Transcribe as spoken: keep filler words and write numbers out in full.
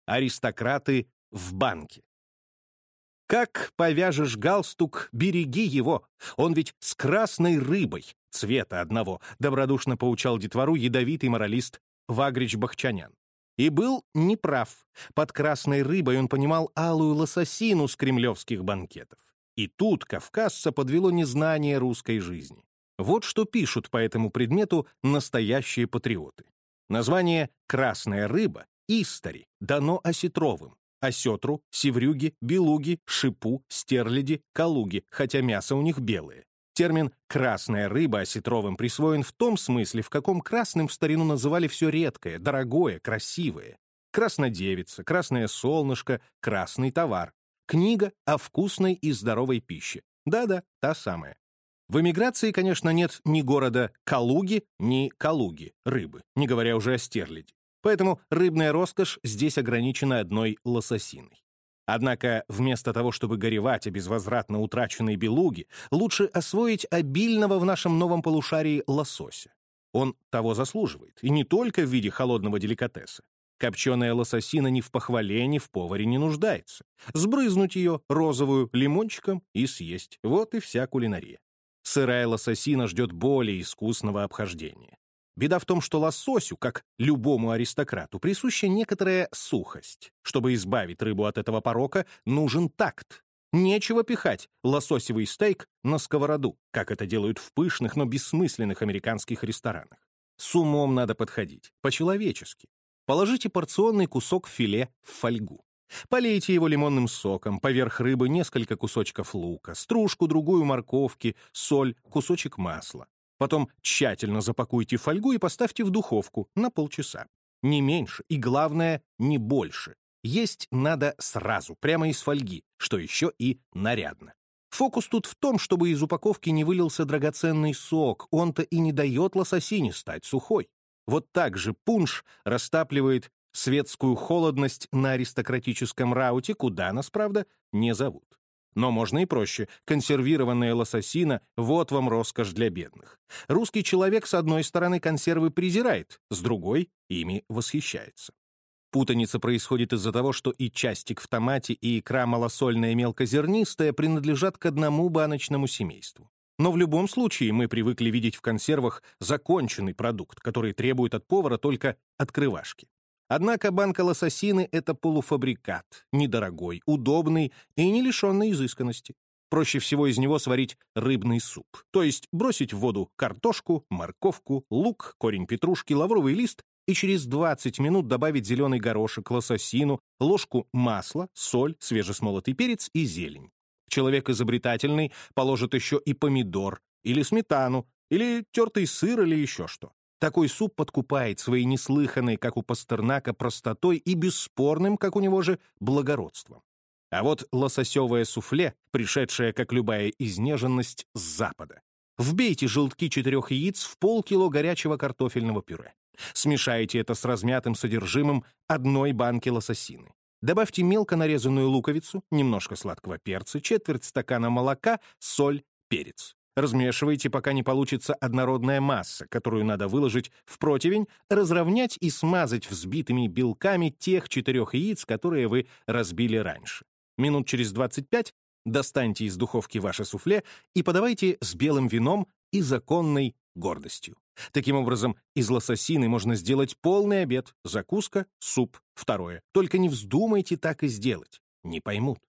Аристократы в банке. Как повяжешь галстук, береги его. Он ведь с красной рыбой, цвета одного, добродушно поучал детвору ядовитый моралист Вагрич Бахчанян. И был неправ. Под красной рыбой он понимал алую лососину с кремлевских банкетов. И тут кавказца подвело незнание русской жизни. Вот что пишут по этому предмету настоящие патриоты. Название «красная рыба» истори дано осетровым. Осетру, севрюги, белуги, шипу, стерляди, калуги, хотя мясо у них белое. Термин «красная рыба» осетровым присвоен в том смысле, в каком красным в старину называли все редкое, дорогое, красивое. Краснодевица, красное солнышко, красный товар. Книга о вкусной и здоровой пище. Да-да, та самая. В эмиграции, конечно, нет ни города Калуги, ни Калуги, рыбы, не говоря уже о стерляди. Поэтому рыбная роскошь здесь ограничена одной лососиной. Однако вместо того, чтобы горевать о безвозвратно утраченной белуге, лучше освоить обильного в нашем новом полушарии лосося. Он того заслуживает, и не только в виде холодного деликатеса. Копченая лососина ни в похвале, ни в поваре не нуждается. Сбрызнуть ее розовую лимончиком и съесть. Вот и вся кулинария. Сырая лососина ждет более искусного обхождения. Беда в том, что лососю, как любому аристократу, присуща некоторая сухость. Чтобы избавить рыбу от этого порока, нужен такт. Нечего пихать лососевый стейк на сковороду, как это делают в пышных, но бессмысленных американских ресторанах. С умом надо подходить, по-человечески. Положите порционный кусок филе в фольгу. Полейте его лимонным соком, поверх рыбы несколько кусочков лука, стружку другую морковки, соль, кусочек масла. Потом тщательно запакуйте фольгу и поставьте в духовку на полчаса. Не меньше и, главное, не больше. Есть надо сразу, прямо из фольги, что еще и нарядно. Фокус тут в том, чтобы из упаковки не вылился драгоценный сок, он-то и не дает лососине стать сухой. Вот так же пунш растапливает светскую холодность на аристократическом рауте, куда нас, правда, не зовут. Но можно и проще. Консервированная лососина — вот вам роскошь для бедных. Русский человек, с одной стороны, консервы презирает, с другой — ими восхищается. Путаница происходит из-за того, что и частик в томате, и икра малосольная мелкозернистая принадлежат к одному баночному семейству. Но в любом случае мы привыкли видеть в консервах законченный продукт, который требует от повара только открывашки. Однако банка лососины — это полуфабрикат, недорогой, удобный и не лишенный изысканности. Проще всего из него сварить рыбный суп, то есть бросить в воду картошку, морковку, лук, корень петрушки, лавровый лист и через двадцать минут добавить зеленый горошек, лососину, ложку масла, соль, свежесмолотый перец и зелень. Человек изобретательный положит еще и помидор, или сметану, или тертый сыр, или еще что. Такой суп подкупает своей неслыханной, как у Пастернака, простотой и бесспорным, как у него же, благородством. А вот лососевое суфле, пришедшее, как любая изнеженность, с запада. Вбейте желтки четырех яиц в полкило горячего картофельного пюре. Смешайте это с размятым содержимым одной банки лососины. Добавьте мелко нарезанную луковицу, немножко сладкого перца, четверть стакана молока, соль, перец. Размешивайте, пока не получится однородная масса, которую надо выложить в противень, разровнять и смазать взбитыми белками тех четырех яиц, которые вы разбили раньше. Минут через двадцать пять достаньте из духовки ваше суфле и подавайте с белым вином и законной гордостью. Таким образом, из лососины можно сделать полный обед, закуска, суп, второе. Только не вздумайте так и сделать, не поймут.